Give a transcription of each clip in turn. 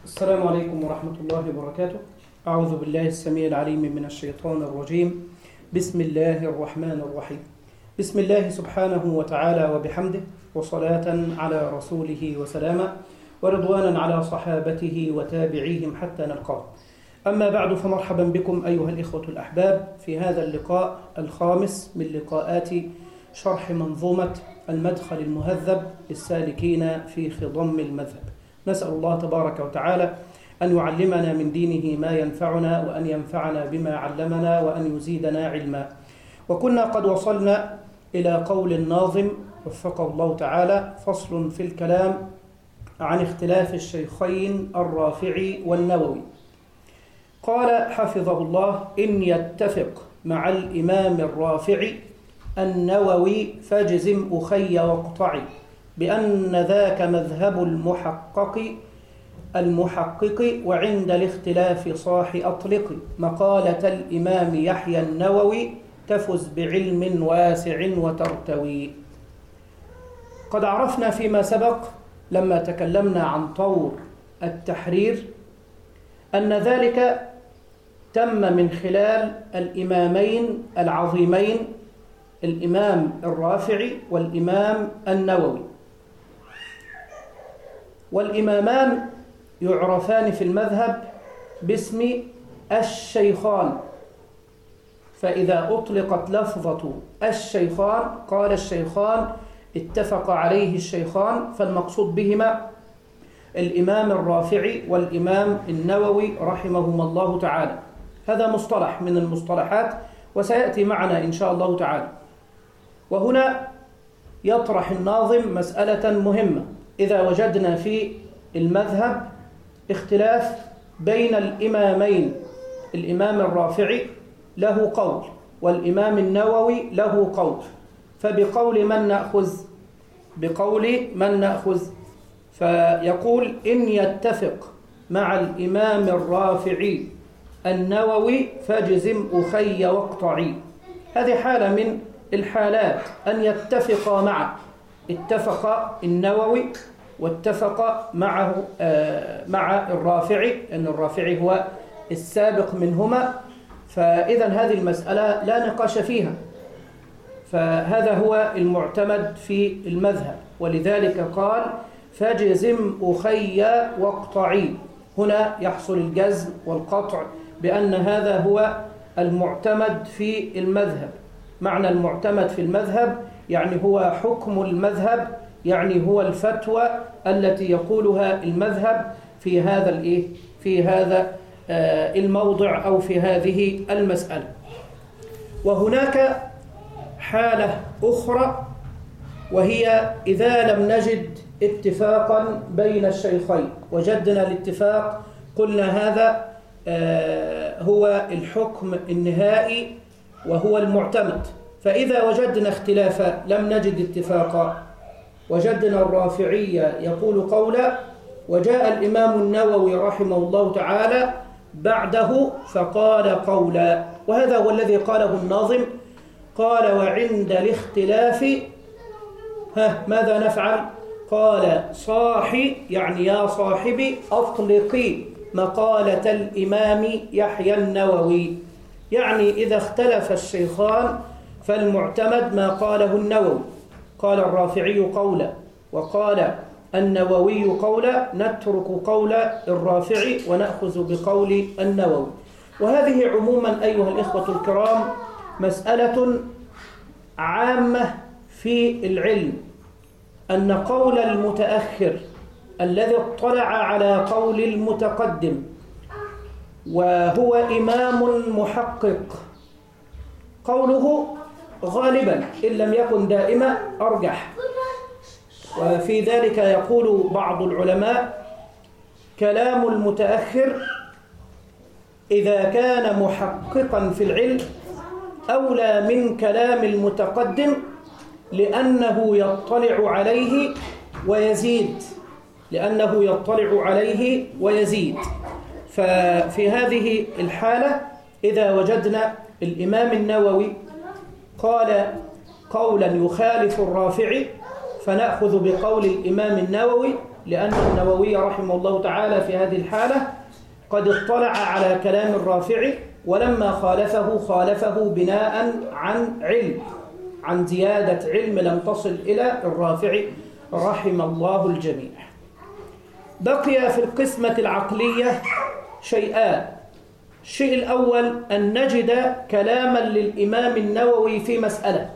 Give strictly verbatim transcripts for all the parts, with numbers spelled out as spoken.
السلام عليكم ورحمة الله وبركاته. أعوذ بالله السميع العليم من الشيطان الرجيم. بسم الله الرحمن الرحيم. بسم الله سبحانه وتعالى وبحمده، وصلاة على رسوله وسلاما، ورضوانا على صحابته وتابعيهم حتى نلقاه. أما بعد، فمرحبا بكم أيها الإخوة الأحباب في هذا اللقاء الخامس من لقاءات شرح منظومة المدخل المهذب للسالكين في خضم المذهب. نسأل الله تبارك وتعالى أن يعلمنا من دينه ما ينفعنا، وأن ينفعنا بما علمنا، وأن يزيدنا علما. وكنا قد وصلنا إلى قول الناظم وفقه الله تعالى: فصل في الكلام عن اختلاف الشيخين الرافعي والنووي. قال حفظه الله: إن يتفق مع الإمام الرافعي النووي فاجزم أخي واقطعي، بأن ذاك مذهب المحقق المحقق وعند الاختلاف صاح أطلق، مقالة الإمام يحيى النووي تفز بعلم واسع وترتوي. قد عرفنا فيما سبق لما تكلمنا عن طور التحرير أن ذلك تم من خلال الإمامين العظيمين، الإمام الرافعي والإمام النووي. والإمامان يعرفان في المذهب باسم الشيخان، فإذا أطلقت لفظة الشيخان قال الشيخان اتفق عليه الشيخان، فالمقصود بهما الإمام الرافعي والإمام النووي رحمهما الله تعالى. هذا مصطلح من المصطلحات وسيأتي معنا إن شاء الله تعالى. وهنا يطرح الناظم مسألة مهمة: إذا وجدنا في المذهب اختلاف بين الإمامين، الإمام الرافعي له قول والإمام النووي له قول، فبقول من نأخذ؟ بقول من نأخذ؟ فيقول: إن يتفق مع الإمام الرافعي النووي فاجزم أخي واقطعي. هذه حالة من الحالات، أن يتفق معه. اتفق النووي واتفق معه آه مع الرافعي، أن الرافعي هو السابق منهما، فإذا هذه المسألة لا نقاش فيها، فهذا هو المعتمد في المذهب. ولذلك قال: فاجزم أخي واقطعي. هنا يحصل الجزم والقطع بأن هذا هو المعتمد في المذهب. معنى المعتمد في المذهب يعني هو حكم المذهب، يعني هو الفتوى التي يقولها المذهب في هذا الايه في هذا آه الموضع أو في هذه المسألة. وهناك حالة أخرى، وهي إذا لم نجد اتفاقا بين الشيخين، وجدنا الاتفاق قلنا هذا آه هو الحكم النهائي وهو المعتمد. فإذا وجدنا اختلافا لم نجد اتفاقا، وجدنا الرافعي يقول قولا وجاء الإمام النووي رحمه الله تعالى بعده فقال قولا، وهذا هو الذي قاله الناظم. قال: وعند الاختلاف ها ماذا نفعل؟ قال: صاحي، يعني يا صاحبي، أطلقي مقالة الإمام يحيى النووي. يعني إذا اختلف الشيخان فالمعتمد ما قاله النووي. قال الرافعي قولا وقال النووي قولا، نترك قول الرافعي ونأخذ بقول النووي. وهذه عموما أيها الإخوة الكرام مسألة عامة في العلم، أن قول المتأخر الذي اطلع على قول المتقدم وهو إمام محقق قوله غالبا إن لم يكن دائما أرجح. وفي ذلك يقول بعض العلماء: كلام المتأخر إذا كان محققا في العلم أولى من كلام المتقدم، لأنه يطلع عليه ويزيد لأنه يطلع عليه ويزيد ففي هذه الحالة إذا وجدنا الإمام النووي قال قولا يخالف الرافعي، فنأخذ بقول الإمام النووي، لأن النووي رحمه الله تعالى في هذه الحالة قد اطلع على كلام الرافعي، ولما خالفه خالفه بناء عن علم، عن زيادة علم لم تصل إلى الرافعي رحم الله الجميع. بقي في القسمة العقلية شيئان. الشيء الأول أن نجد كلاما للإمام النووي في مسألة،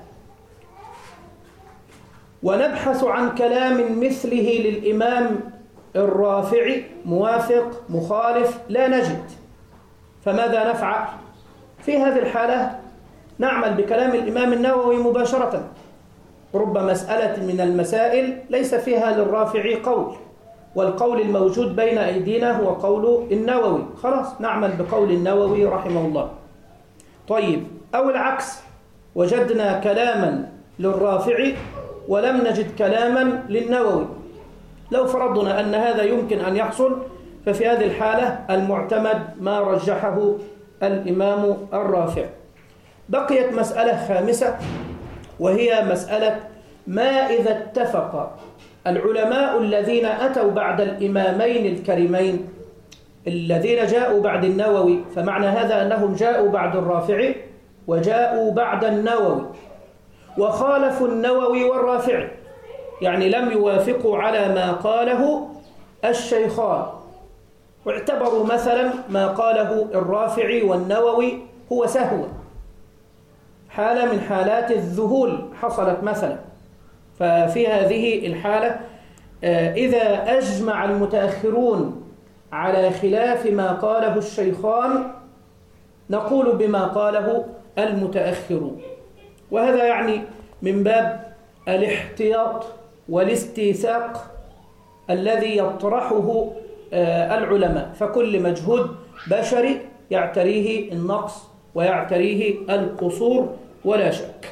ونبحث عن كلام مثله للإمام الرافعي موافق مخالف لا نجد، فماذا نفعل؟ في هذه الحالة نعمل بكلام الإمام النووي مباشرة. رب مسألة من المسائل ليس فيها للرافعي قول، والقول الموجود بين أيدينا هو قول النووي، خلاص نعمل بقول النووي رحمه الله. طيب، أو العكس، وجدنا كلاما للرافعي ولم نجد كلاما للنووي. لو فرضنا أن هذا يمكن أن يحصل، ففي هذه الحالة المعتمد ما رجحه الإمام الرافعي. بقيت مسألة خامسة، وهي مسألة ما إذا اتفق العلماء الذين أتوا بعد الإمامين الكريمين الذين جاءوا بعد النووي، فمعنى هذا أنهم جاءوا بعد الرافعي وجاءوا بعد النووي، وخالفوا النووي والرافعي، يعني لم يوافقوا على ما قاله الشيخان، واعتبروا مثلا ما قاله الرافعي والنووي هو سهوا، حالة من حالات الذهول حصلت مثلا. ففي هذه الحالة إذا أجمع المتأخرون على خلاف ما قاله الشيخان نقول بما قاله المتأخرون، وهذا يعني من باب الاحتياط والاستيثاق الذي يطرحه العلماء، فكل مجهود بشري يعتريه النقص ويعتريه القصور ولا شك.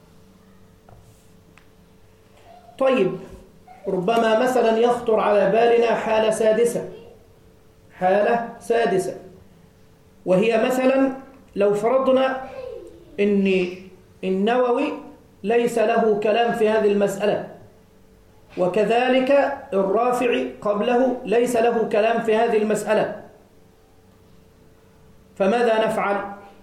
طيب، ربما مثلا يخطر على بالنا حالة سادسة حالة سادسة وهي مثلا لو فرضنا أن النووي ليس له كلام في هذه المسألة، وكذلك الرافعي قبله ليس له كلام في هذه المسألة، فماذا نفعل؟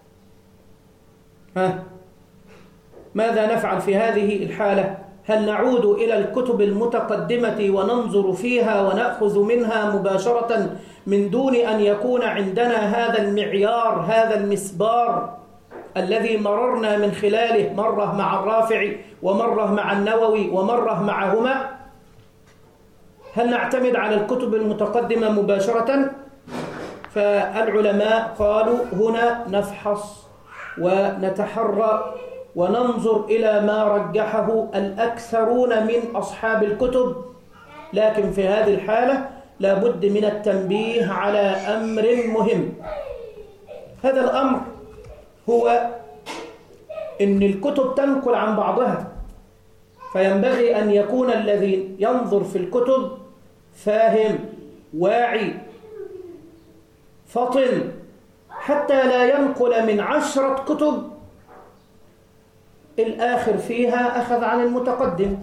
ها؟ ماذا نفعل في هذه الحالة؟ هل نعود إلى الكتب المتقدمة وننظر فيها ونأخذ منها مباشرة من دون أن يكون عندنا هذا المعيار، هذا المسبار الذي مررنا من خلاله مرة مع الرافعي ومرة مع النووي ومرة معهما؟ هل نعتمد على الكتب المتقدمة مباشرة؟ فالعلماء قالوا هنا نفحص ونتحرى وننظر إلى ما رجحه الأكثرون من أصحاب الكتب، لكن في هذه الحالة لابد من التنبيه على أمر مهم. هذا الأمر هو إن الكتب تنقل عن بعضها، فينبغي أن يكون الذي ينظر في الكتب فاهم واعي فطن، حتى لا ينقل من عشرة كتب الآخر فيها أخذ عن المتقدم،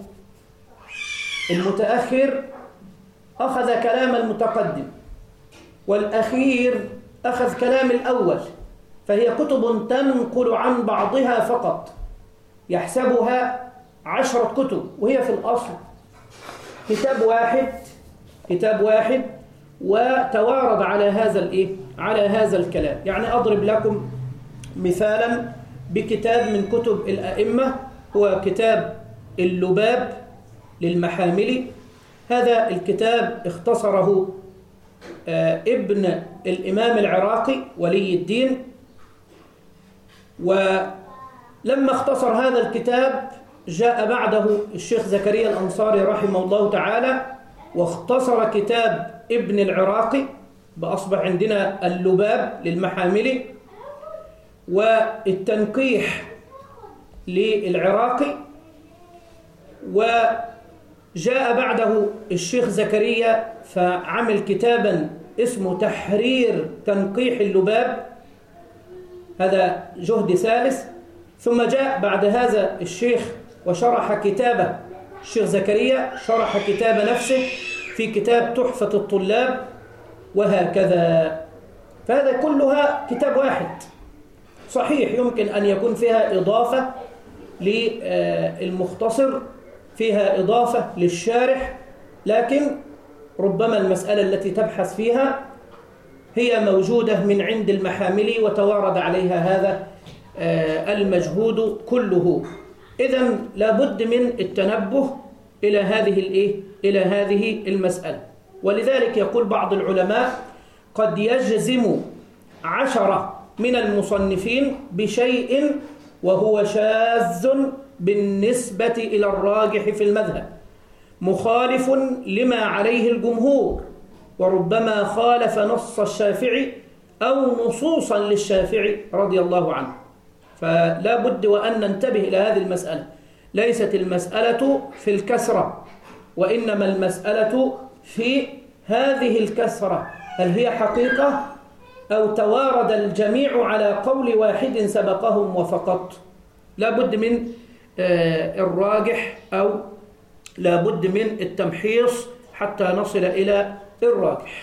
المتأخر أخذ كلام المتقدم، والأخير أخذ كلام الأول، فهي كتب تنقل عن بعضها فقط، يحسبها عشرة كتب وهي في الأصل كتاب واحد كتاب واحد وتوارد على هذا الإيه؟ على هذا الكلام. يعني أضرب لكم مثالا بكتاب من كتب الأئمة، هو كتاب اللباب للمحاملي. هذا الكتاب اختصره ابن الإمام العراقي ولي الدين، ولما اختصر هذا الكتاب جاء بعده الشيخ زكريا الأنصاري رحمه الله تعالى واختصر كتاب ابن العراقي، بأصبح عندنا اللباب للمحاملي، والتنقيح للعراقي، وجاء بعده الشيخ زكريا فعمل كتابا اسمه تحرير تنقيح اللباب، هذا جهد ثالث. ثم جاء بعد هذا الشيخ وشرح كتابه الشيخ زكريا شرح كتاب نفسه في كتاب تحفة الطلاب، وهكذا. فهذا كلها كتاب واحد. صحيح يمكن أن يكون فيها إضافة للمختصر، فيها إضافة للشارح، لكن ربما المسألة التي تبحث فيها هي موجودة من عند المحامل وتوارد عليها هذا المجهود كله. إذن لابد من التنبه إلى هذه الإيه؟ إلى هذه المسألة. ولذلك يقول بعض العلماء قد يجزم عشرة من المصنفين بشيء وهو شاذ بالنسبة إلى الراجح في المذهب، مخالف لما عليه الجمهور، وربما خالف نص الشافعي أو نصوصا للشافعي رضي الله عنه. فلا بد وأن ننتبه إلى هذه المسألة. ليست المسألة في الكسرة، وإنما المسألة في هذه الكسرة، هل هي حقيقة أو توارد الجميع على قول واحد سبقهم وفقط. لا بد من الراجح أو لا بد من التمحيص حتى نصل إلى الراجح.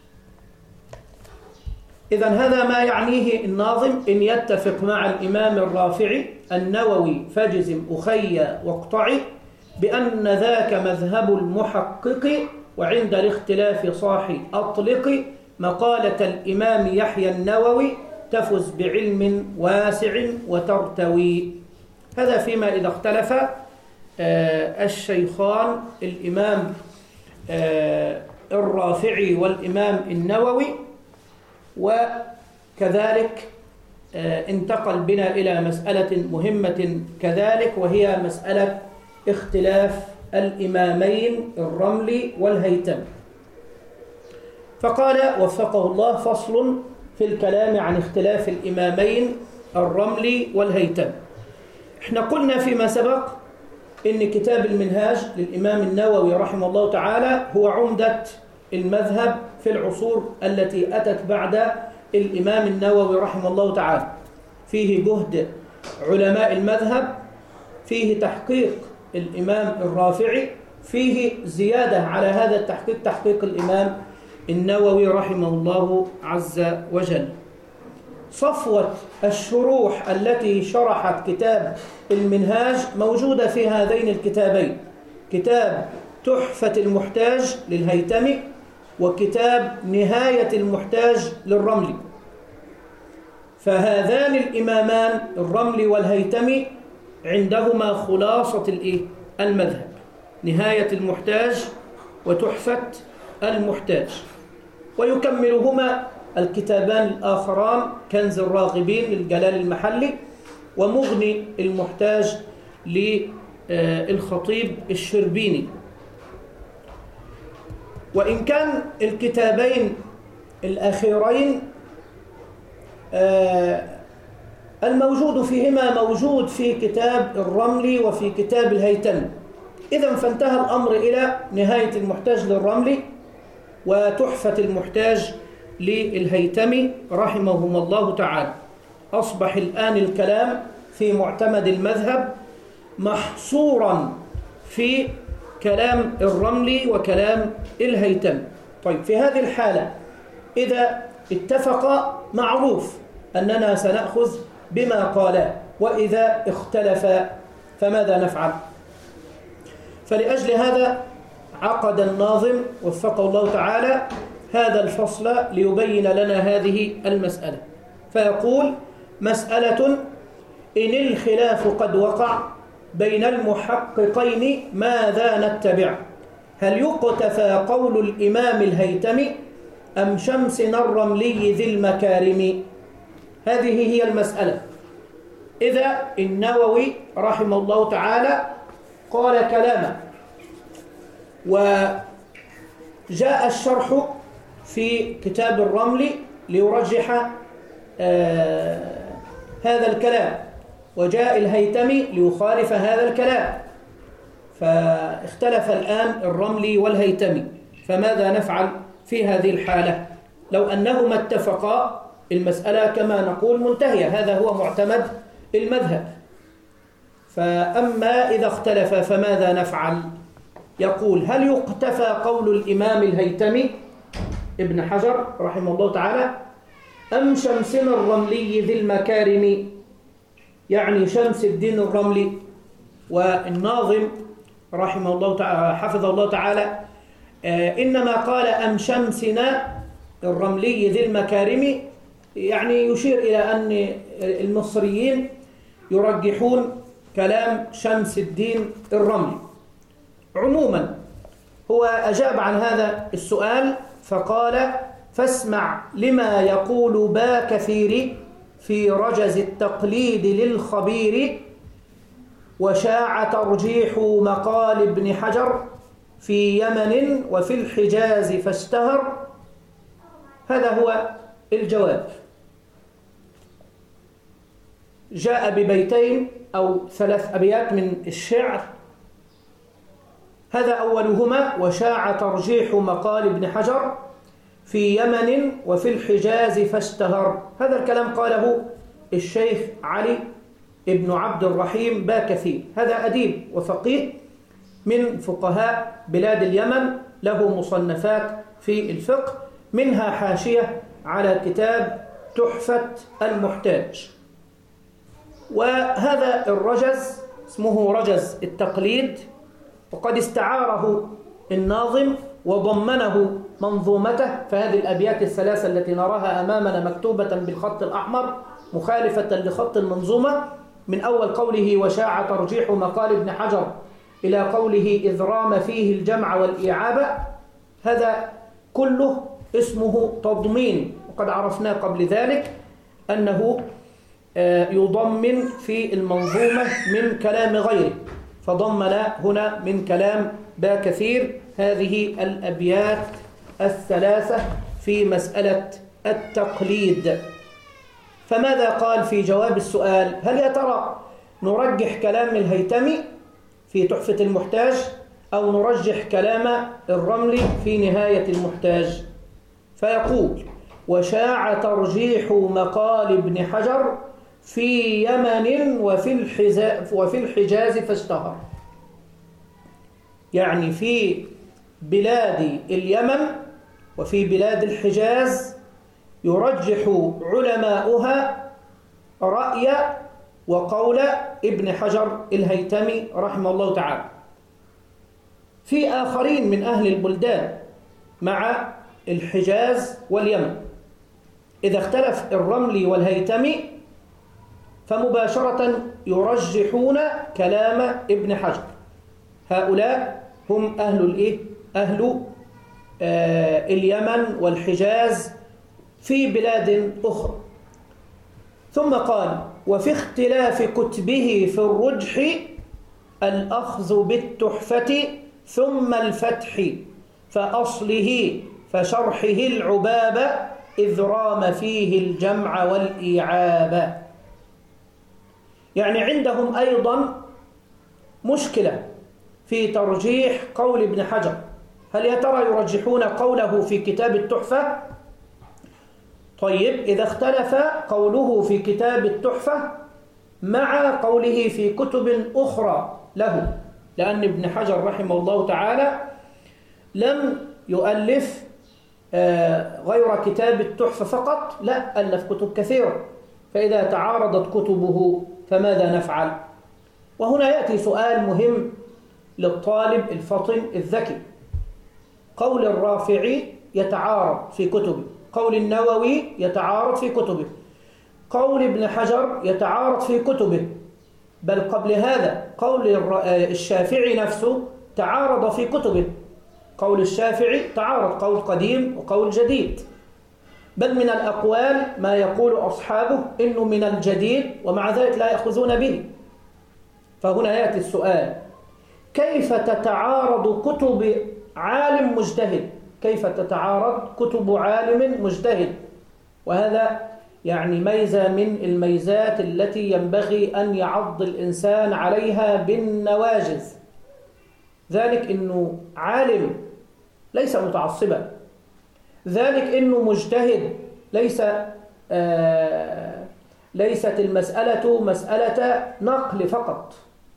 إذن هذا ما يعنيه الناظم: إن يتفق مع الإمام الرافعي النووي فاجزم أخي واقطعي بأن ذاك مذهب المحقق، وعند الاختلاف صاحي أطلق مقالة الإمام يحيى النووي تفز بعلم واسع وترتوي. هذا فيما إذا اختلف الشيخان الإمام الرافعي والإمام النووي. وكذلك انتقل بنا إلى مسألة مهمة كذلك، وهي مسألة اختلاف الإمامين الرملي والهيثمي. فقال وفقه الله: فصل في الكلام عن اختلاف الإمامين الرملي والهيثمي. احنا قلنا فيما سبق إن كتاب المنهاج للإمام النووي رحمه الله تعالى هو عمدة المذهب في العصور التي أتت بعد الإمام النووي رحمه الله تعالى. فيه جهد علماء المذهب، فيه تحقيق الإمام الرافعي، فيه زيادة على هذا التحقيق تحقيق الإمام النووي رحمه الله عز وجل. صفوة الشروح التي شرحت كتاب المنهاج موجودة في هذين الكتابين: كتاب تحفة المحتاج للهيثمي، وكتاب نهاية المحتاج للرملي. فهذان الإمامان الرملي والهيثمي عندهما خلاصة الإيه؟ المذهب: نهاية المحتاج وتحفة المحتاج. ويكملهما الكتابان الآخران: كنز الراغبين للجلال المحلي، ومغني المحتاج للخطيب الشربيني. وإن كان الكتابين الأخيرين الموجود فيهما موجود في كتاب الرملي وفي كتاب الهيثمي، إذن فانتهى الأمر إلى نهاية المحتاج للرملي وتحفة المحتاج للهيثمي رحمهما الله تعالى. أصبح الآن الكلام في معتمد المذهب محصورا في كلام الرملي وكلام الهيثمي. طيب، في هذه الحالة إذا اتفق معروف أننا سنأخذ بما قالا، وإذا اختلف فماذا نفعل؟ فلأجل هذا عقد الناظم وفقه الله تعالى هذا الفصل ليبين لنا هذه المسألة. فيقول: مسألة إن الخلاف قد وقع بين المحققين ماذا نتبع؟ هل يقتفى قول الإمام الهيثمي أم شمسنا الرملي ذي المكارم؟ هذه هي المسألة. إذا النووي رحمه الله تعالى قال كلاما، وجاء الشرح في كتاب الرملي ليرجح آه هذا الكلام، وجاء الهيثمي ليخالف هذا الكلام، فاختلف الآن الرملي والهيثمي، فماذا نفعل في هذه الحالة؟ لو أنهما اتفقا المسألة كما نقول منتهية، هذا هو معتمد المذهب. فأما إذا اختلف فماذا نفعل؟ يقول: هل يقتفى قول الإمام الهيتمي ابن حجر رحمه الله تعالى أم شمسنا الرملي ذي المكارم؟ يعني شمس الدين الرملي والناظم رحمه الله تعالى حفظه الله تعالى إنما قال أم شمسنا الرملي ذي المكارم، يعني يشير إلى أن المصريين يرجحون كلام شمس الدين الرملي. عموما هو أجاب عن هذا السؤال فقال: فاسمع لما يقول با كثير في رجز التقليد للخبير، وشاع ترجيح مقال ابن حجر في يمن وفي الحجاز فاشتهر. هذا هو الجواب. جاء ببيتين أو ثلاث أبيات من الشعر، هذا أولهما: وشاع ترجيح مقال ابن حجر في يمن وفي الحجاز فاشتهر. هذا الكلام قاله الشيخ علي ابن عبد الرحيم باكثير، هذا أديب وفقيه من فقهاء بلاد اليمن، له مصنفات في الفقه، منها حاشية على كتاب تحفة المحتاج. وهذا الرجز اسمه رجز التقليد، وقد استعاره الناظم وضمنه منظومته. فهذه الأبيات الثلاثة التي نراها أمامنا مكتوبة بالخط الأحمر مخالفة لخط المنظومة، من أول قوله وشاع ترجيح مقال ابن حجر إلى قوله إذ رام فيه الجمع والإعابة، هذا كله اسمه تضمين، وقد عرفنا قبل ذلك أنه يضمن في المنظومة من كلام غيره، فضمن هنا من كلام با كثير هذه الأبيات الثلاثة في مسألة التقليد. فماذا قال في جواب السؤال؟ هل يا ترى نرجح كلام الهيتمي في تحفة المحتاج أو نرجح كلام الرملي في نهاية المحتاج؟ فيقول: وشاع ترجيح مقال ابن حجر في يمن وفي الحجاز وفي الحجاز فاشتهر. يعني في بلاد اليمن وفي بلاد الحجاز يرجح علماؤها رأي وقول ابن حجر الهيتمي رحمه الله تعالى. في آخرين من أهل البلدان مع الحجاز واليمن إذا اختلف الرملي والهيتمي فمباشرة يرجحون كلام ابن حجر. هؤلاء هم أهل الإيه؟ أهل آه اليمن والحجاز في بلاد أخرى. ثم قال: وفي اختلاف كتبه في الرجح الأخذ بالتحفة ثم الفتح، فأصله فشرحه العباب إذ رام فيه الجمع والإيعاب. يعني عندهم أيضا مشكلة في ترجيح قول ابن حجر. هل يا ترى يرجحون قوله في كتاب التحفة؟ طيب، إذا اختلف قوله في كتاب التحفة مع قوله في كتب أخرى له، لأن ابن حجر رحمه الله تعالى لم يؤلف غير كتاب التحفة فقط، لا، ألف كتب كثيرة. فإذا تعارضت كتبه فماذا نفعل؟ وهنا يأتي سؤال مهم للطالب الفطن الذكي. قول الرافعي يتعارض في كتبه، قول النووي يتعارض في كتبه، قول ابن حجر يتعارض في كتبه، بل قبل هذا قول الشافعي نفسه تعارض في كتبه. قول الشافعي تعارض، قول قديم وقول جديد، بل من الأقوال ما يقول أصحابه إنه من الجديد ومع ذلك لا يأخذون به. فهنا يأتي السؤال: كيف تتعارض كتب عالم مجتهد؟ كيف تتعارض كتب عالم مجتهد؟ وهذا يعني ميزة من الميزات التي ينبغي أن يعض الإنسان عليها بالنواجذ، ذلك إنه عالم ليس متعصبا، ذلك إنه مجتهد ليس آه ليست المسألة مسألة نقل فقط،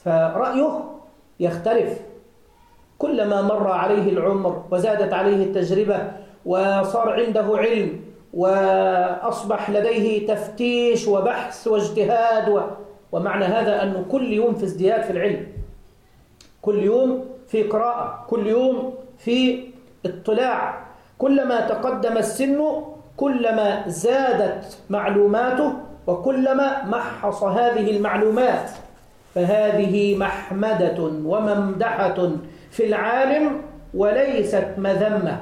فرأيه يختلف كلما مر عليه العمر وزادت عليه التجربة وصار عنده علم وأصبح لديه تفتيش وبحث واجتهاد و... ومعنى هذا أنه كل يوم في ازدياد في العلم، كل يوم في قراءة، كل يوم في اطلاع. كلما تقدم السن كلما زادت معلوماته وكلما محص هذه المعلومات، فهذه محمدة وممدحة في العالم وليست مذمة.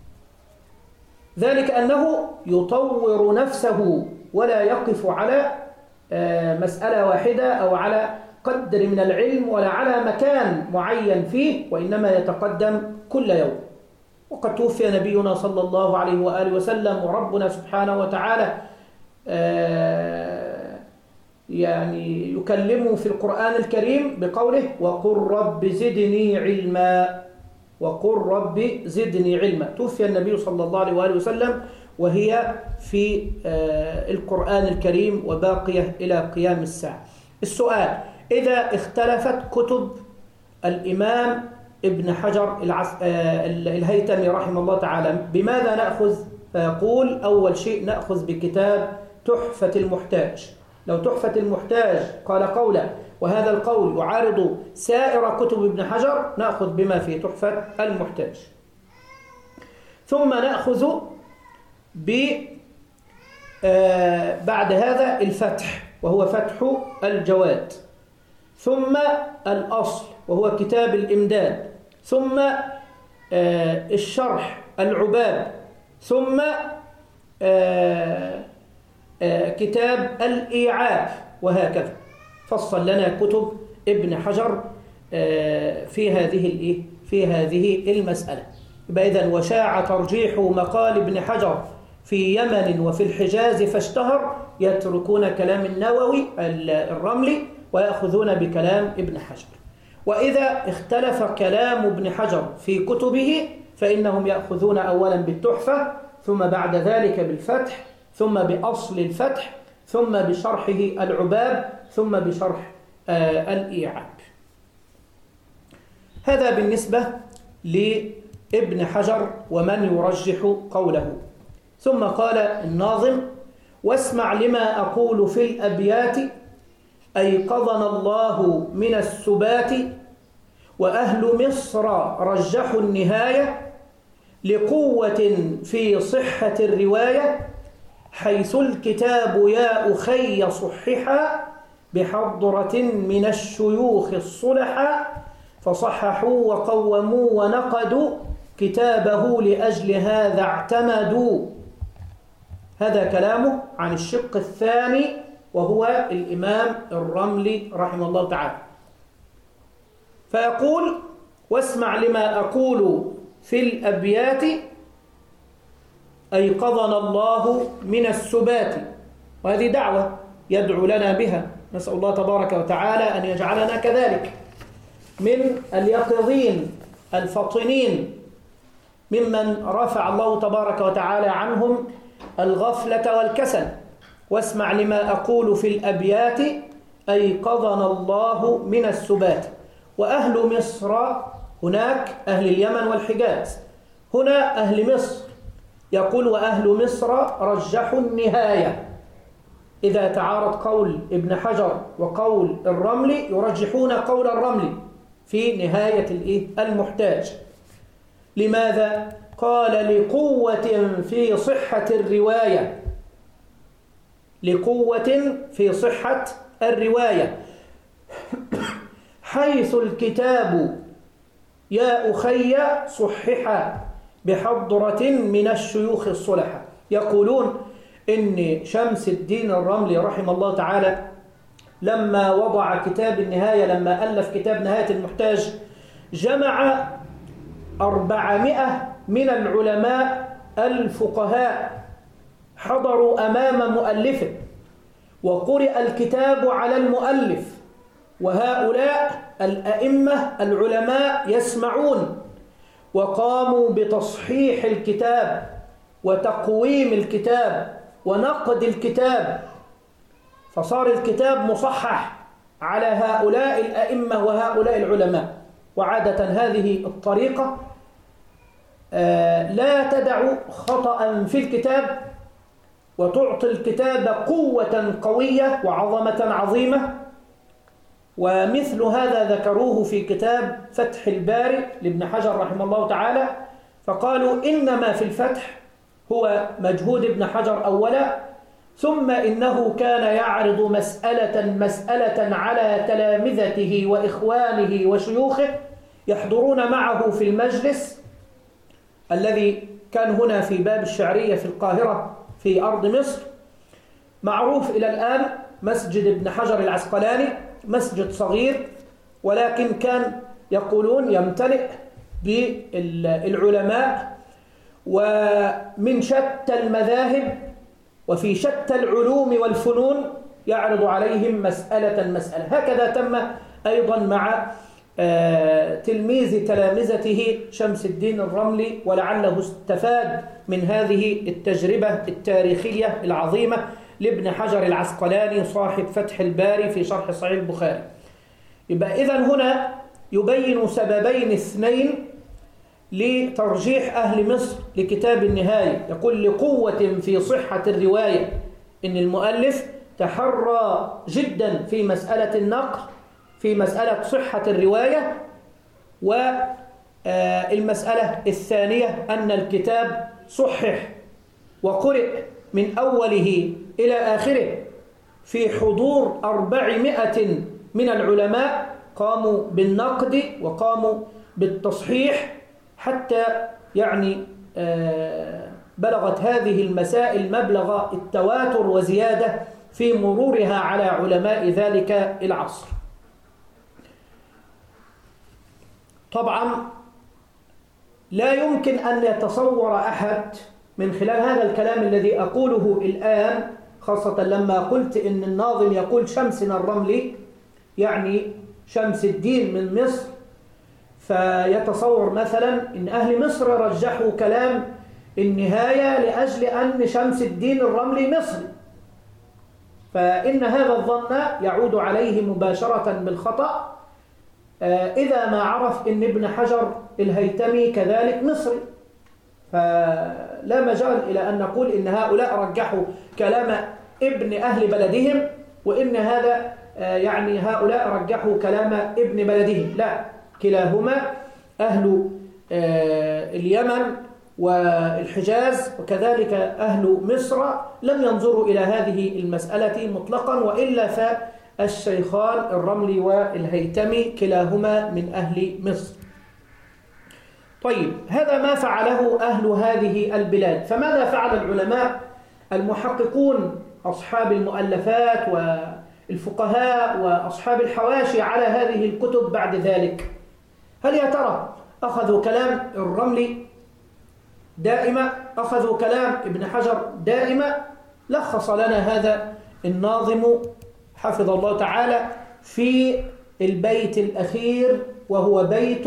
ذلك أنه يطور نفسه ولا يقف على مسألة واحدة أو على قدر من العلم ولا على مكان معين فيه، وإنما يتقدم كل يوم. وقد توفي نبينا صلى الله عليه وآله وسلم، وربنا سبحانه وتعالى يعني يكلمه في القرآن الكريم بقوله: وقل رب زدني علما، وقل رب زدني علما. توفي النبي صلى الله عليه وآله وسلم وهي في القرآن الكريم وباقية إلى قيام الساعة. السؤال: إذا اختلفت كتب الإمام ابن حجر الهيثمي رحمه الله تعالى بماذا نأخذ؟ فيقول: أول شيء نأخذ بكتاب تحفة المحتاج. لو تحفة المحتاج قال قولا وهذا القول يعارض سائر كتب ابن حجر، نأخذ بما في تحفة المحتاج. ثم نأخذ ب بعد هذا الفتح وهو فتح الجواد، ثم الأصل وهو كتاب الإمداد، ثم الشرح العباب، ثم كتاب الإيعاب، وهكذا فصل لنا كتب ابن حجر في هذه في هذه المسألة. إذن وشاع ترجيح مقال ابن حجر في يمن وفي الحجاز فاشتهر، يتركون كلام النووي الرملي ويأخذون بكلام ابن حجر. وإذا اختلف كلام ابن حجر في كتبه فإنهم يأخذون أولا بالتحفة، ثم بعد ذلك بالفتح، ثم بأصل الفتح، ثم بشرحه العباب، ثم بشرح آه الإيعاب. هذا بالنسبة لابن حجر ومن يرجح قوله. ثم قال الناظم: واسمع لما أقول في الأبيات، أيقظنا الله من السبات، وأهل مصر رجحوا النهاية، لقوة في صحة الرواية، حيث الكتاب يا أخي صححا، بحضرة من الشيوخ الصلحا، فصححوا وقوموا ونقدوا، كتابه لأجل هذا اعتمدوا. هذا كلامه عن الشق الثاني وهو الإمام الرملي رحمه الله تعالى. فيقول: واسمع لما أقول في الأبيات، أيقظنا الله من السبات. وهذه دعوة يدعو لنا بها، نسأل الله تبارك وتعالى أن يجعلنا كذلك من اليقظين الفطنين، ممن رفع الله تبارك وتعالى عنهم الغفلة والكسل. واسمع لما أقول في الأبيات، أيقظنا الله من السبات. وأهل مصر، هناك أهل اليمن والحجاز، هنا أهل مصر. يقول: وأهل مصر رجحوا النهاية. إذا تعارض قول ابن حجر وقول الرملي يرجحون قول الرملي في نهاية المحتاج. لماذا؟ قال: لقوة في صحة الرواية، لقوة في صحة الرواية، حيث الكتاب يا أخي صححا، بحضرة من الشيوخ الصلحة. يقولون إن شمس الدين الرملي رحمه الله تعالى لما وضع كتاب النهاية، لما ألف كتاب نهاية المحتاج، جمع أربعمائة من العلماء الفقهاء حضروا أمام مؤلفه، وقرئ الكتاب على المؤلف، وهؤلاء الأئمة العلماء يسمعون، وقاموا بتصحيح الكتاب وتقويم الكتاب ونقد الكتاب، فصار الكتاب مصحح على هؤلاء الأئمة وهؤلاء العلماء. وعادة هذه الطريقة لا تدع خطأ في الكتاب وتعطي الكتاب قوة قوية وعظمة عظيمة. ومثل هذا ذكروه في كتاب فتح الباري لابن حجر رحمه الله تعالى، فقالوا إنما في الفتح هو مجهود ابن حجر أولا، ثم إنه كان يعرض مسألة مسألة على تلامذته وإخوانه وشيوخه يحضرون معه في المجلس الذي كان هنا في باب الشعرية في القاهرة في أرض مصر، معروف إلى الآن مسجد ابن حجر العسقلاني، مسجد صغير ولكن كان يقولون يمتلئ بالعلماء ومن شتى المذاهب وفي شتى العلوم والفنون، يعرض عليهم مسألة مسألة. هكذا تم أيضا مع تلميذ تلامذته شمس الدين الرملي، ولعله استفاد من هذه التجربة التاريخية العظيمة لابن حجر العسقلاني صاحب فتح الباري في شرح صحيح البخاري. يبقى إذن هنا يبين سببين اثنين لترجيح أهل مصر لكتاب النهاية. يقول لقوة في صحة الرواية، إن المؤلف تحرى جدا في مسألة النقل، في مسألة صحة الرواية. والمسألة الثانية أن الكتاب صحح وقرئ من أوله إلى آخره في حضور أربعمائة من العلماء قاموا بالنقد وقاموا بالتصحيح، حتى يعني بلغت هذه المسائل مبلغ التواتر وزيادة في مرورها على علماء ذلك العصر. طبعا لا يمكن أن يتصور أحد من خلال هذا الكلام الذي أقوله الآن، خاصة لما قلت إن الناظم يقول شمسنا الرملي، يعني شمس الدين من مصر، فيتصور مثلا إن أهل مصر رجحوا كلام النهاية لأجل أن شمس الدين الرملي مصري، فإن هذا الظن يعود عليه مباشرة بالخطأ إذا ما عرف إن ابن حجر الهيتمي كذلك مصري. فلا مجال إلى أن نقول إن هؤلاء رجحوا كلام ابن أهل بلدهم وإن هذا يعني هؤلاء رجحوا كلام ابن بلدهم، لا، كلاهما أهل اليمن والحجاز وكذلك أهل مصر لم ينظروا إلى هذه المسألة مطلقا، وإلا فالشيخان الرملي والهيتمي كلاهما من أهل مصر. طيب، هذا ما فعله أهل هذه البلاد. فماذا فعل العلماء المحققون أصحاب المؤلفات والفقهاء وأصحاب الحواشي على هذه الكتب بعد ذلك؟ هل يا ترى أخذوا كلام الرملي دائما، أخذوا كلام ابن حجر دائما؟ لخص لنا هذا الناظم حفظ الله تعالى في البيت الأخير، وهو بيت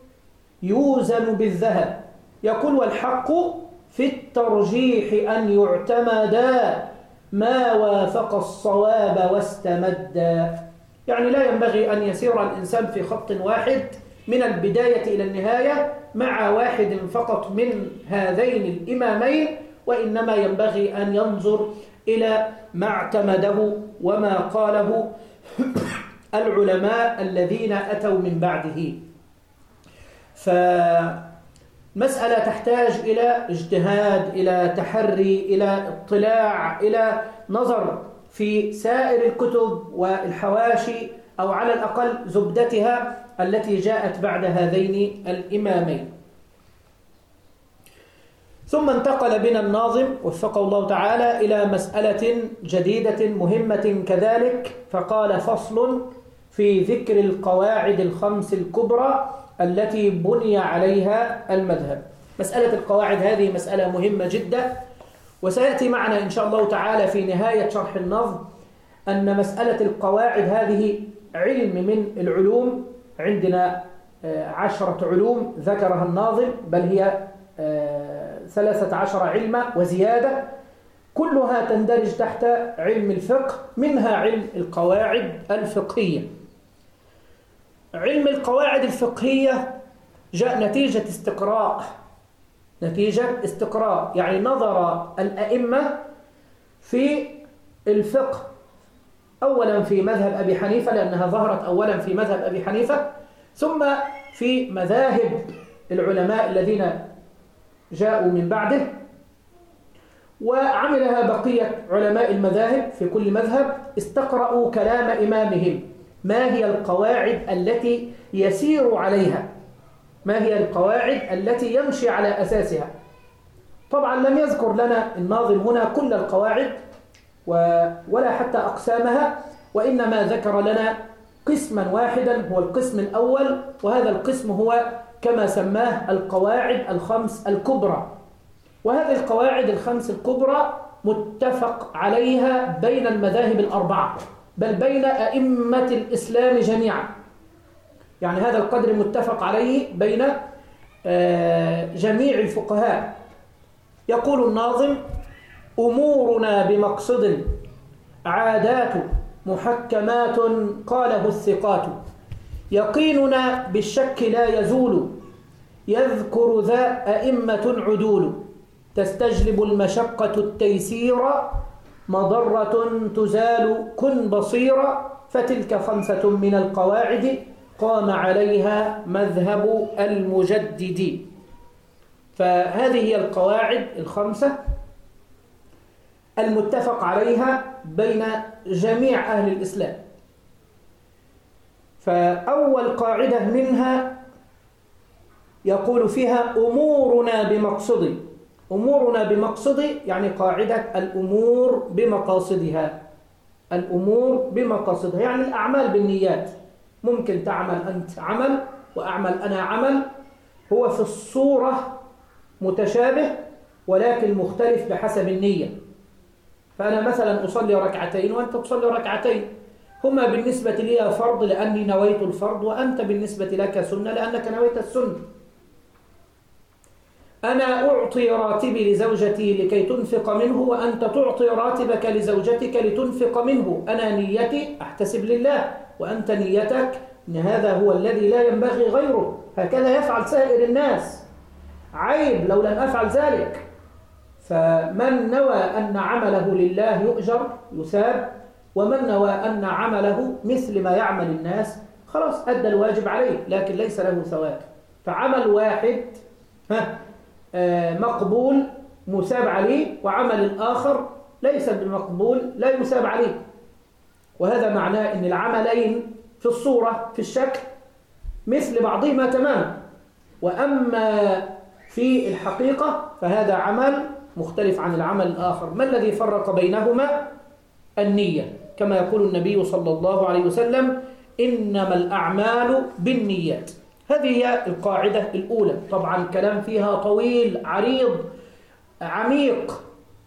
يوزن بالذهب. يقول: والحق في الترجيح أن يعتمد ما وافق الصواب واستمد. يعني لا ينبغي أن يسير الإنسان في خط واحد من البداية إلى النهاية مع واحد فقط من هذين الإمامين، وإنما ينبغي أن ينظر إلى ما اعتمده وما قاله العلماء الذين أتوا من بعده. فمسألة تحتاج إلى اجتهاد، إلى تحري، إلى اطلاع، إلى نظر في سائر الكتب والحواشي، أو على الأقل زبدتها التي جاءت بعد هذين الإمامين. ثم انتقل بنا الناظم وفقه الله تعالى إلى مسألة جديدة مهمة كذلك، فقال: فصل في ذكر القواعد الخمس الكبرى التي بني عليها المذهب. مسألة القواعد هذه مسألة مهمة جدا، وسيأتي معنا إن شاء الله تعالى في نهاية شرح النظم أن مسألة القواعد هذه علم من العلوم. عندنا عشرة علوم ذكرها الناظم، بل هي ثلاثة عشر علما وزيادة، كلها تندرج تحت علم الفقه، منها علم القواعد الفقهية. علم القواعد الفقهية جاء نتيجة استقراء نتيجة استقراء يعني نظر الأئمة في الفقه، أولا في مذهب أبي حنيفة لأنها ظهرت أولا في مذهب أبي حنيفة، ثم في مذاهب العلماء الذين جاءوا من بعده، وعملها بقية علماء المذاهب في كل مذهب. استقرأوا كلام إمامهم، ما هي القواعد التي يسير عليها، ما هي القواعد التي يمشي على أساسها. طبعا لم يذكر لنا الناظم هنا كل القواعد ولا حتى أقسامها، وإنما ذكر لنا قسما واحدا هو القسم الأول، وهذا القسم هو كما سماه القواعد الخمس الكبرى. وهذه القواعد الخمس الكبرى متفق عليها بين المذاهب الأربعة، بل بين أئمة الإسلام جميعا. يعني هذا القدر متفق عليه بين جميع الفقهاء. يقول الناظم: أمورنا بمقصد عادات محكمات قاله الثقات، يقيننا بالشك لا يزول، يذكر ذا أئمة عدول، تستجلب المشقة التيسير، مضرة تزال كن بصيرا، فتلك خمسة من القواعد قام عليها مذهب المجدد. فهذه هي القواعد الخمسة المتفق عليها بين جميع أهل الإسلام. فأول قاعدة منها يقول فيها أمورنا بمقصد. أمورنا بمقصد يعني قاعدة الأمور بمقاصدها، الأمور بمقاصدها يعني الأعمال بالنيات. ممكن تعمل أنت عمل وأعمل أنا عمل، هو في الصورة متشابه ولكن مختلف بحسب النية. فأنا مثلا أصلي ركعتين وأنت تصلي ركعتين، هما بالنسبة لي فرض لأني نويت الفرض، وأنت بالنسبة لك سنة لأنك نويت السنة. أنا أعطي راتبي لزوجتي لكي تنفق منه، وأنت تعطي راتبك لزوجتك لتنفق منه. أنا نيتي أحتسب لله، وأنت نيتك أن هذا هو الذي لا ينبغي غيره. هكذا يفعل سائر الناس، عيب لو لم أفعل ذلك. فمن نوى أن عمله لله يؤجر يثاب، ومن نوى أن عمله مثل ما يعمل الناس خلاص أدى الواجب عليه لكن ليس له ثواب. فعمل واحد ها مقبول مثاب عليه، وعمل الآخر ليس بمقبول لا يثاب عليه. وهذا معناه أن العملين في الصورة في الشكل مثل بعضهما تماما، وأما في الحقيقة فهذا عمل مختلف عن العمل الآخر. ما الذي فرق بينهما؟ النية، كما يقول النبي صلى الله عليه وسلم: إنما الأعمال بالنيات. هذه هي القاعدة الأولى. طبعا كلام فيها طويل عريض عميق،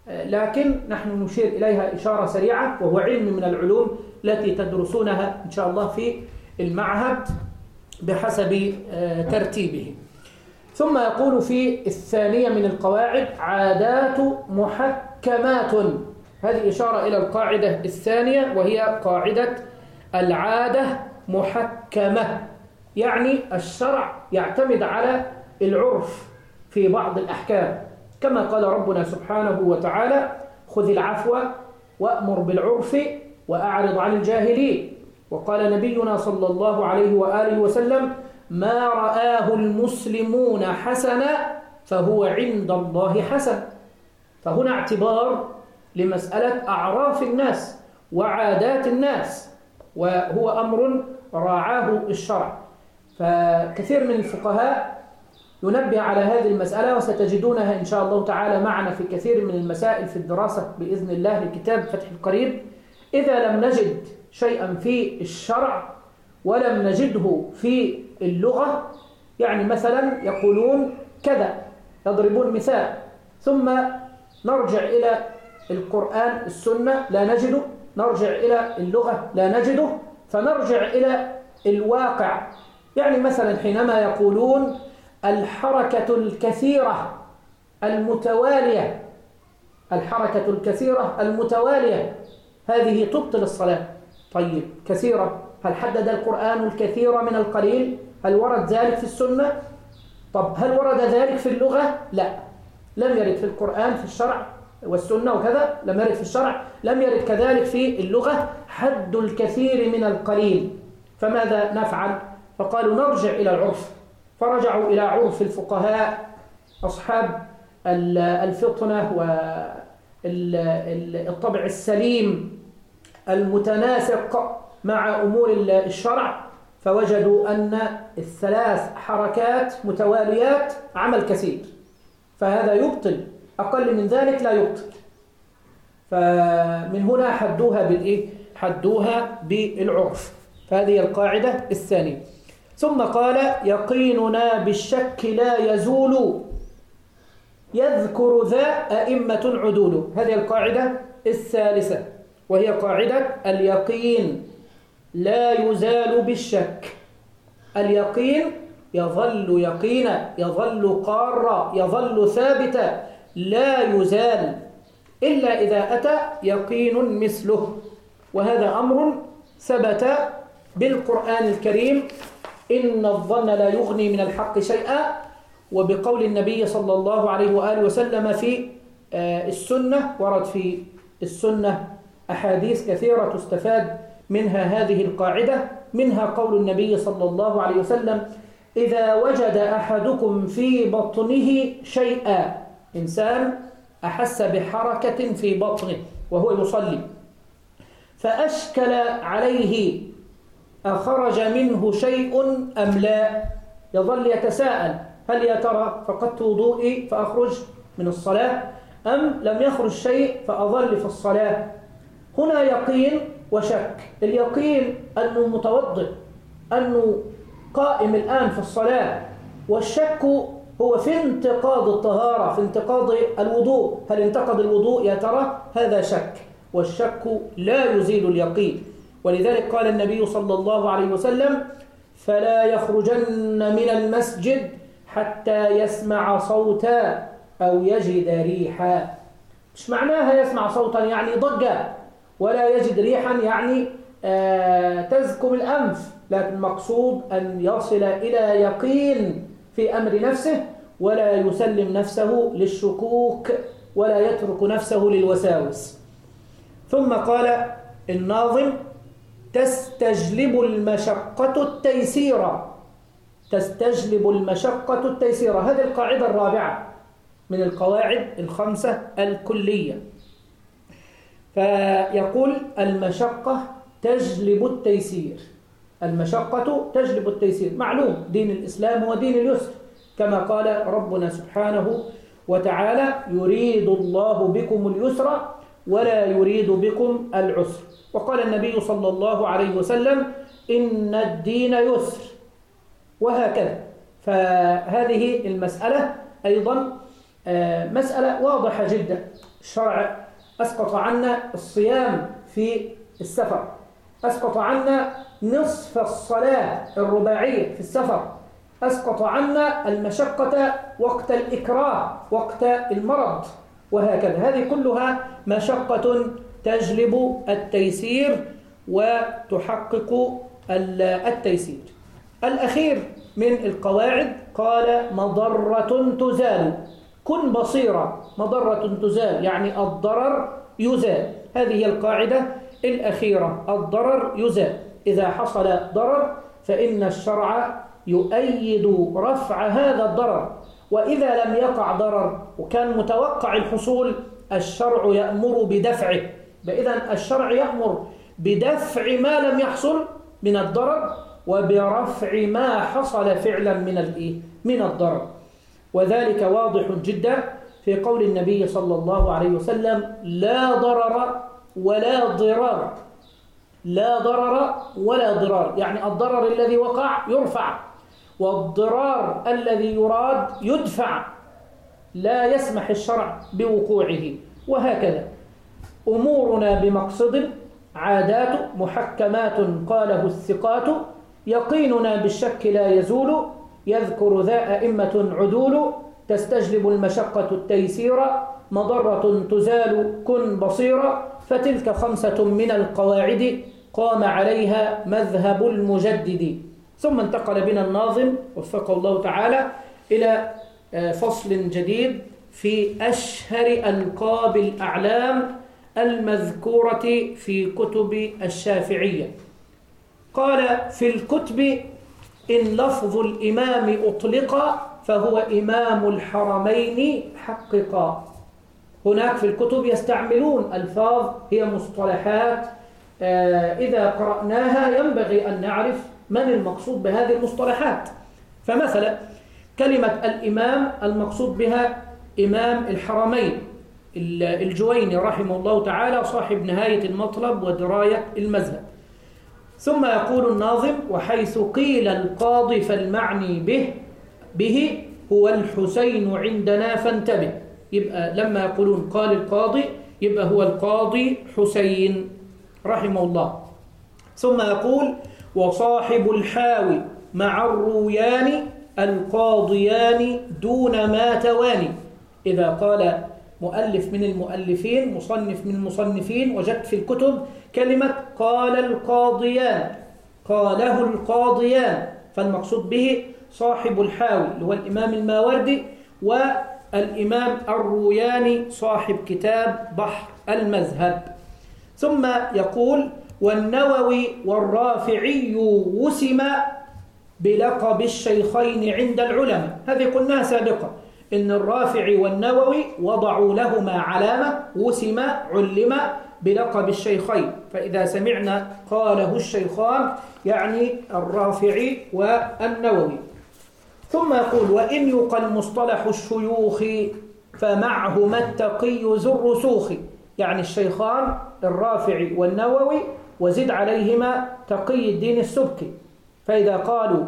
لكن نحن نشير إليها إشارة سريعة، وهو علم من العلوم التي تدرسونها إن شاء الله في المعهد بحسب ترتيبه. ثم يقول في الثانية من القواعد عادات محكمات. هذه إشارة إلى القاعدة الثانية، وهي قاعدة العادة محكمة، يعني الشرع يعتمد على العرف في بعض الأحكام، كما قال ربنا سبحانه وتعالى: خذ العفو وأمر بالعرف وأعرض عن الجاهلين. وقال نبينا صلى الله عليه وآله وسلم: ما رآه المسلمون حسنا فهو عند الله حسن. فهنا اعتبار لمسألة أعراف الناس وعادات الناس، وهو أمر راعاه الشرع. فكثير من الفقهاء ينبه على هذه المسألة، وستجدونها إن شاء الله تعالى معنا في كثير من المسائل في الدراسة بإذن الله لكتاب فتح القريب. إذا لم نجد شيئا في الشرع ولم نجده في اللغة، يعني مثلا يقولون كذا، يضربون مثال، ثم نرجع إلى القرآن السنة لا نجده، نرجع إلى اللغة لا نجده، فنرجع إلى الواقع. يعني مثلا حينما يقولون الحركة الكثيرة المتوالية الحركة الكثيرة المتوالية هذه تبطل الصلاة. طيب كثيرة، هل حدد القرآن الكثير من القليل؟ هل ورد ذلك في السنة؟ طب هل ورد ذلك في اللغة؟ لا، لم يرد في القرآن في الشرع والسنة وكذا، لم يرد في الشرع، لم يرد كذلك في اللغة حد الكثير من القليل. فماذا نفعل؟ فقالوا نرجع إلى العرف، فرجعوا إلى عرف الفقهاء أصحاب الفطنة والطبع السليم المتناسق مع أمور الشرع، فوجدوا أن الثلاث حركات متواليات عمل كثير، فهذا يبطل، أقل من ذلك لا يبطل. فمن هنا حدوها بالإيه؟ حدوها بالعرف. فهذه القاعدة الثانية. ثم قال يقيننا بالشك لا يزول يذكر ذا أئمة عدول. هذه القاعدة الثالثة، وهي قاعدة اليقين لا يزال بالشك. اليقين يظل يقينا، يظل قارا، يظل ثابتا، لا يزال إلا إذا أتى يقين مثله. وهذا أمر ثبت بالقرآن الكريم: إن الظن لا يغني من الحق شيئا، وبقول النبي صلى الله عليه وآله وسلم في السنة. ورد في السنة أحاديث كثيرة تستفاد منها هذه القاعدة، منها قول النبي صلى الله عليه وسلم: إذا وجد أحدكم في بطنه شيئا، إنسان أحس بحركة في بطنه وهو يصلي، فأشكل عليه أخرج منه شيء أم لا، يظل يتساءل: هل يا ترى فقدت وضوئي فأخرج من الصلاة، أم لم يخرج شيء فأظل في الصلاة؟ هنا يقين وشك. اليقين أنه متوضئ، أنه قائم الآن في الصلاة، والشك هو في انتقاض الطهارة، في انتقاض الوضوء. هل انتقض الوضوء يا ترى؟ هذا شك، والشك لا يزيل اليقين. ولذلك قال النبي صلى الله عليه وسلم: فلا يخرجن من المسجد حتى يسمع صوتا أو يجد ريحا. مش معناها يسمع صوتا يعني ضجة، ولا يجد ريحا يعني آه تزكم الأنف، لكن مقصود أن يصل إلى يقين في أمر نفسه، ولا يسلم نفسه للشكوك، ولا يترك نفسه للوساوس. ثم قال الناظم: تستجلب المشقة التيسير. تستجلب المشقة التيسير، هذه القاعدة الرابعة من القواعد الخمسة الكلية. فيقول المشقة تجلب التيسير. المشقة تجلب التيسير، معلوم دين الإسلام هو دين اليسر، كما قال ربنا سبحانه وتعالى: يريد الله بكم اليسر ولا يريد بكم العسر. وقال النبي صلى الله عليه وسلم: إن الدين يسر، وهكذا. فهذه المسألة أيضا مسألة واضحة جدا. الشرع أسقط عنا الصيام في السفر، أسقط عنا نصف الصلاة الرباعية في السفر، أسقط عنا المشقة وقت الإكراه، وقت المرض، وهكذا. هذه كلها مشقة تجلب التيسير وتحقق التيسير. الأخير من القواعد قال: مضرة تزال. كن بصيرا، مضرة تزال يعني الضرر يزال. هذه هي القاعدة الأخيرة: الضرر يزال. إذا حصل ضرر فإن الشرع يؤيد رفع هذا الضرر، وإذا لم يقع ضرر وكان متوقع الحصول، الشرع يأمر بدفعه. فإذا الشرع يأمر بدفع ما لم يحصل من الضرر، وبرفع ما حصل فعلا من الإيه؟ من الضرر. وذلك واضح جدا في قول النبي صلى الله عليه وسلم: لا ضرر ولا ضرار. لا ضرر ولا ضرار يعني الضرر الذي وقع يرفع، والضرار الذي يراد يدفع، لا يسمح الشرع بوقوعه. وهكذا أمورنا بمقصد، عادات محكمات قاله الثقات، يقيننا بالشك لا يزول، يذكر ذا أئمة عدول، تستجلب المشقة التيسير، مضرة تزال كن بصيرا، فتلك خمسة من القواعد قام عليها مذهب المجدد. ثم انتقل بنا الناظم وفقه الله تعالى إلى فصل جديد في أشهر ألقاب الأعلام المذكورة في كتب الشافعية. قال: في الكتب إن لفظ الإمام أطلق فهو إمام الحرمين حققا. هناك في الكتب يستعملون ألفاظ هي مصطلحات إذا قرأناها ينبغي أن نعرف من المقصود بهذه المصطلحات. فمثلا كلمة الإمام المقصود بها إمام الحرمين الجويني رحمه الله تعالى صاحب نهاية المطلب ودراية المذهب. ثم يقول الناظم: وحيث قيل القاضي فالمعني به به هو الحسين عندنا فانتبه. يبقى لما يقولون قال القاضي يبقى هو القاضي حسين رحمه الله. ثم يقول: وصاحب الحاوي مع الرويان القاضيان دون ما تواني. إذا قال مؤلف من المؤلفين مصنف من المصنفين وجدت في الكتب كلمة قال القاضيان قاله القاضيان، فالمقصود به صاحب الحاوي اللي هو الإمام الماوردي والإمام الروياني صاحب كتاب بحر المذهب. ثم يقول: والنووي والرافعي وسم بلقب الشيخين عند العلماء. هذه قلناها سابقا إن الرافعي والنووي وضعوا لهما علامة وسم علم بلقب الشيخين، فإذا سمعنا قاله الشيخان يعني الرافعي والنووي. ثم يقول: وإن يقل مصطلح الشيوخ فمعهما التقي ذو الرسوخ. يعني الشيخان الرافعي والنووي وزد عليهما تقي الدين السبكي. فإذا قالوا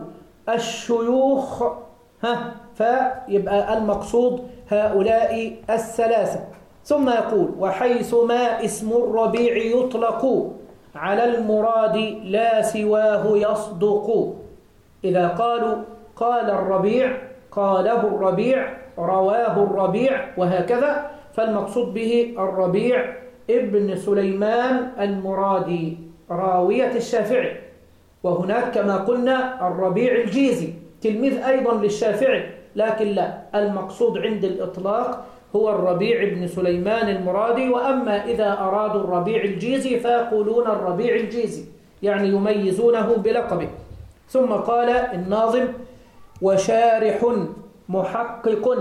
الشيوخ ها فيبقى المقصود هؤلاء الثلاثة. ثم يقول: وحيث ما اسم الربيع يطلق على المراد لا سواه يصدق. إذا قالوا قال الربيع قاله الربيع رواه الربيع وهكذا، فالمقصود به الربيع ابن سليمان المرادي راوية الشافعي. وهناك كما قلنا الربيع الجيزي تلميذ أيضا للشافعي، لكن لا، المقصود عند الإطلاق هو الربيع بن سليمان المرادي. وأما إذا أرادوا الربيع الجيزي فيقولون الربيع الجيزي، يعني يميزونه بلقبه. ثم قال الناظم: وشارح محقق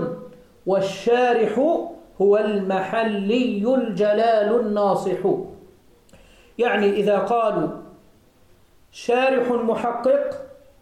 والشارح هو المحلي الجلال الناصح. يعني إذا قالوا شارح محقق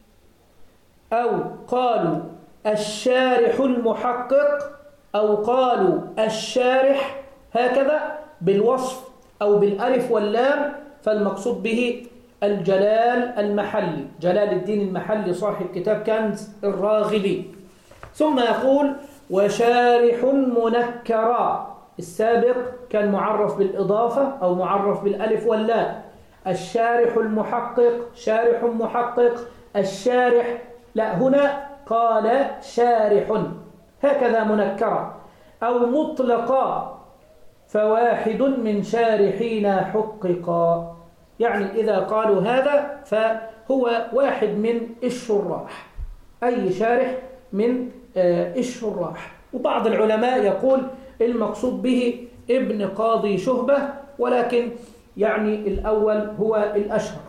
أو قالوا الشارح المحقق أو قالوا الشارح هكذا بالوصف أو بالألف واللام، فالمقصود به الجلال المحلي جلال الدين المحلي صاحب كتاب كنز الراغبي. ثم يقول: وشارح منكرا. السابق كان معرف بالإضافة أو معرف بالألف واللام. الشارح المحقق شارح محقق الشارح، لا، هنا قال شارح هكذا منكرا أو مطلقا، فواحد من شارحين حققا. يعني إذا قالوا هذا فهو واحد من الشراح، أي شارح من الشراح. وبعض العلماء يقول المقصود به ابن قاضي شهبة، ولكن يعني الأول هو الأشهر.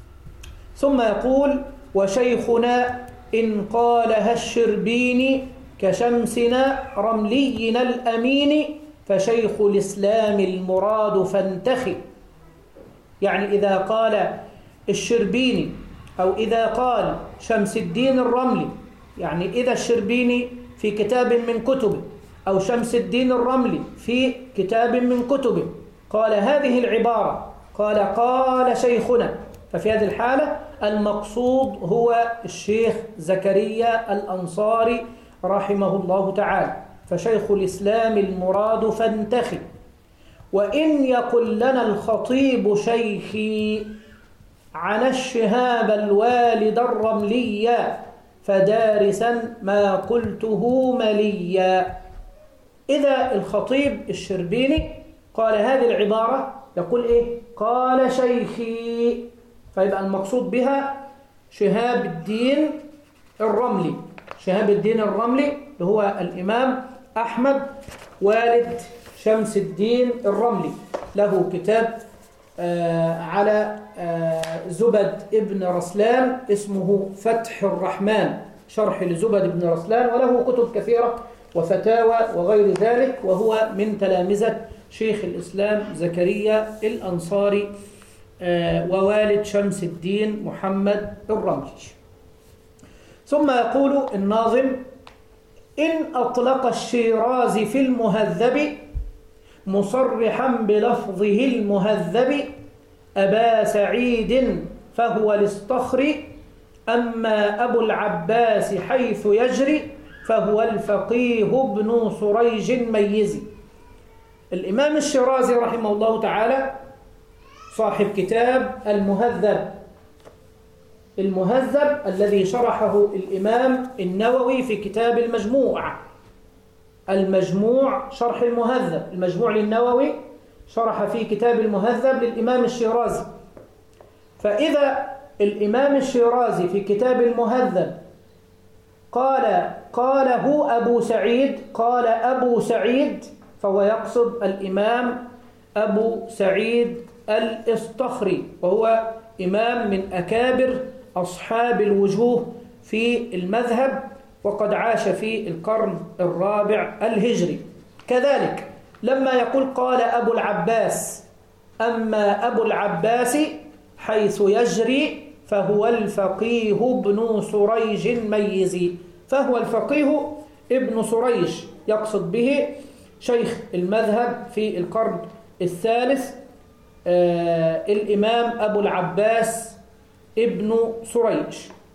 ثم يقول: وشيخنا إن قالها الشربيني كشمسنا رملينا الأمين فشيخ الإسلام المراد فانتخي. يعني إذا قال الشربيني أو إذا قال شمس الدين الرملي، يعني إذا الشربيني في كتاب من كتبه أو شمس الدين الرملي في كتاب من كتبه قال هذه العبارة، قال قال شيخنا، ففي هذه الحالة المقصود هو الشيخ زكريا الأنصاري رحمه الله تعالى، فشيخ الإسلام المراد فانتخي. وإن يقل لنا الخطيب شيخي عن الشهاب الوالد الرملي فدارسا ما قلته مليا. إذا الخطيب الشربيني قال هذه العبارة يقول إيه؟ قال شيخي، فيبقى المقصود بها شهاب الدين الرملي. شهاب الدين الرملي اللي هو الإمام أحمد والد شمس الدين الرملي، له كتاب آه على آه زبد ابن رسلان اسمه فتح الرحمن، شرح لزبد ابن رسلان، وله كتب كثيرة وفتاوى وغير ذلك، وهو من تلامذة شيخ الإسلام زكريا الأنصاري آه ووالد شمس الدين محمد الرملي. ثم يقول الناظم: إن أطلق الشيرازي في المهذب مصرحا بلفظه المهذب أبا سعيد فهو الاصطخري، أما أبو العباس حيث يجري فهو الفقيه ابن سريج ميزي. الإمام الشيرازي رحمه الله تعالى صاحب كتاب المهذب، المهذب الذي شرحه الإمام النووي في كتاب المجموع. المجموع شرح المهذب، المجموع للنووي شرح في كتاب المهذب للإمام الشيرازي. فإذا الإمام الشيرازي في كتاب المهذب قال قاله أبو سعيد، قال أبو سعيد، فهو يقصد الإمام أبو سعيد الإصطخري، وهو إمام من أكابر أصحاب الوجوه في المذهب، وقد عاش في القرن الرابع الهجري. كذلك لما يقول قال أبو العباس، أما أبو العباس حيث يجري فهو الفقيه ابن سريج ميزي، فهو الفقيه ابن سريج، يقصد به شيخ المذهب في القرن الثالث آه الإمام أبو العباس ابن سريج.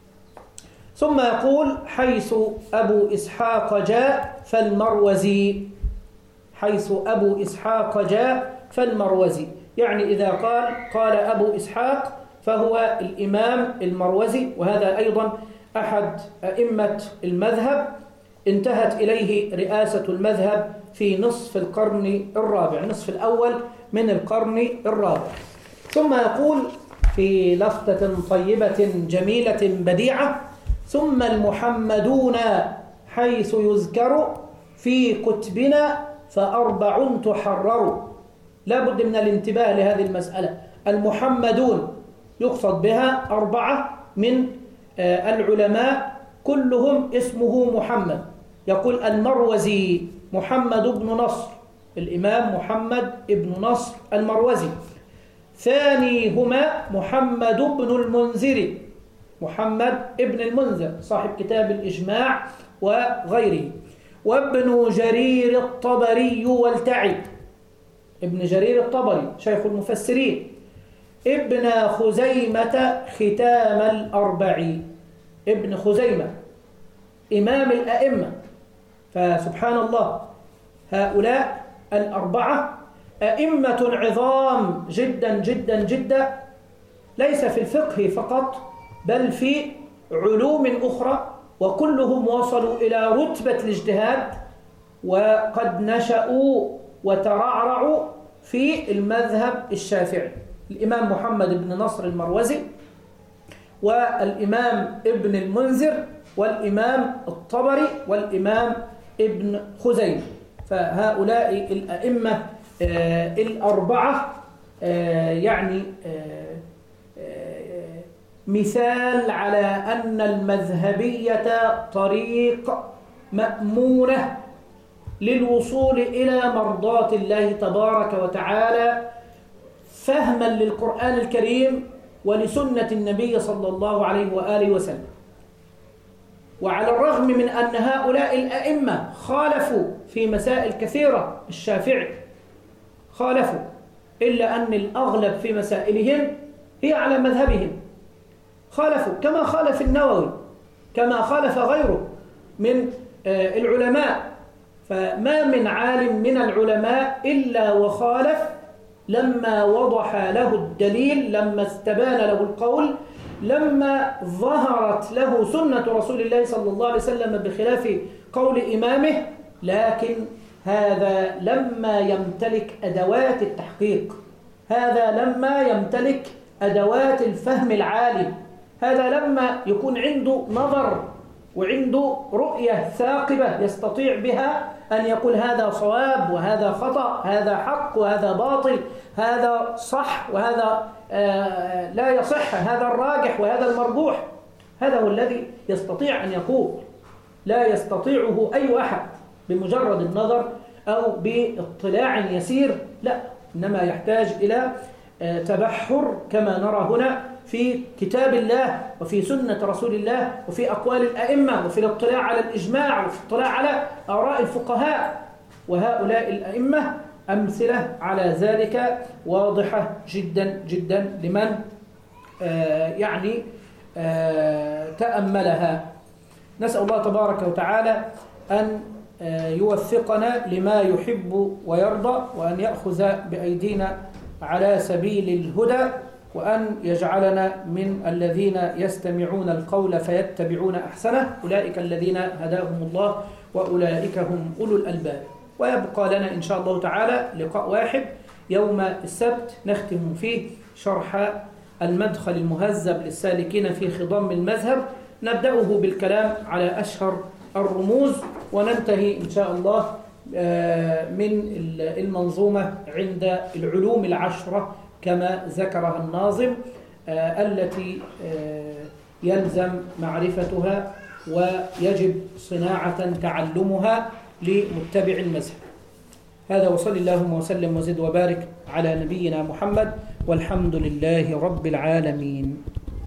ثم يقول حيث أبو إسحاق جاء فالمروزي، حيث أبو إسحاق جاء فالمروزي، يعني إذا قال قال أبو إسحاق فهو الإمام المروزي، وهذا أيضا أحد أئمة المذهب انتهت إليه رئاسة المذهب في نصف القرن الرابع، نصف الأول من القرن الرابع. ثم يقول في لفتة طيبة جميلة بديعة: ثم المحمدون حيث يذكر في كتبنا فأربع تحرر. لا بد من الانتباه لهذه المسألة. المحمدون يقصد بها أربعة من العلماء كلهم اسمه محمد. يقول المروزي محمد بن نصر، الإمام محمد بن نصر المروزي. ثانيهما محمد بن المنذر، محمد ابن المنذر صاحب كتاب الإجماع وغيره. وابن جرير الطبري والتعي، ابن جرير الطبري شيخ المفسرين. ابن خزيمة ختام الأربع، ابن خزيمة إمام الأئمة. فسبحان الله، هؤلاء الأربعة أئمة عظام جدا جدا جدا، ليس في الفقه فقط بل في علوم أخرى، وكلهم وصلوا إلى رتبة الاجتهاد، وقد نشأوا وترعرعوا في المذهب الشافعي. الإمام محمد بن نصر المروزي، والإمام ابن المنذر، والإمام الطبري، والإمام ابن خزيمة. فهؤلاء الأئمة آه الأربعة آه يعني آه آه مثال على أن المذهبية طريق مأمونة للوصول إلى مرضاة الله تبارك وتعالى، فهما للقرآن الكريم ولسنة النبي صلى الله عليه وآله وسلم. وعلى الرغم من أن هؤلاء الأئمة خالفوا في مسائل كثيرة، الشافعي خالفوا، إلا أن الأغلب في مسائلهم هي على مذهبهم، خالفوا كما خالف النووي، كما خالف غيره من العلماء. فما من عالم من العلماء إلا وخالف لما وضح له الدليل، لما استبان له القول، لما ظهرت له سنة رسول الله صلى الله عليه وسلم بخلاف قول إمامه، لكن هذا لما يمتلك أدوات التحقيق، هذا لما يمتلك أدوات الفهم العالي، هذا لما يكون عنده نظر وعنده رؤية ثاقبة يستطيع بها أن يقول هذا صواب وهذا خطأ، هذا حق وهذا باطل، هذا صح وهذا آه لا يصح، هذا الراجح وهذا المرجوح. هذا هو الذي يستطيع أن يقول، لا يستطيعه أي أحد بمجرد النظر أو باطلاع يسير، لا، إنما يحتاج إلى آه تبحر كما نرى هنا في كتاب الله وفي سنة رسول الله وفي أقوال الأئمة وفي الاطلاع على الإجماع وفي الاطلاع على آراء الفقهاء، وهؤلاء الأئمة أمثلة على ذلك واضحة جدا جدا لمن آه يعني آه تأملها. نسأل الله تبارك وتعالى أن آه يوفقنا لما يحب ويرضى، وأن يأخذ بأيدينا على سبيل الهدى، وأن يجعلنا من الذين يستمعون القول فيتبعون أحسنه، أولئك الذين هداهم الله وأولئك هم أولو الألباب. ويبقى لنا إن شاء الله تعالى لقاء واحد يوم السبت نختم فيه شرح المدخل المهذب للسالكين في خضم المذهب، نبدأه بالكلام على أشهر الرموز، وننتهي إن شاء الله من المنظومة عند العلوم العشرة كما ذكرها الناظم، التي يلزم معرفتها ويجب صناعة تعلمها لمتبع المذهب. هذا، وصلى اللهم وسلم وزد وبارك على نبينا محمد، والحمد لله رب العالمين.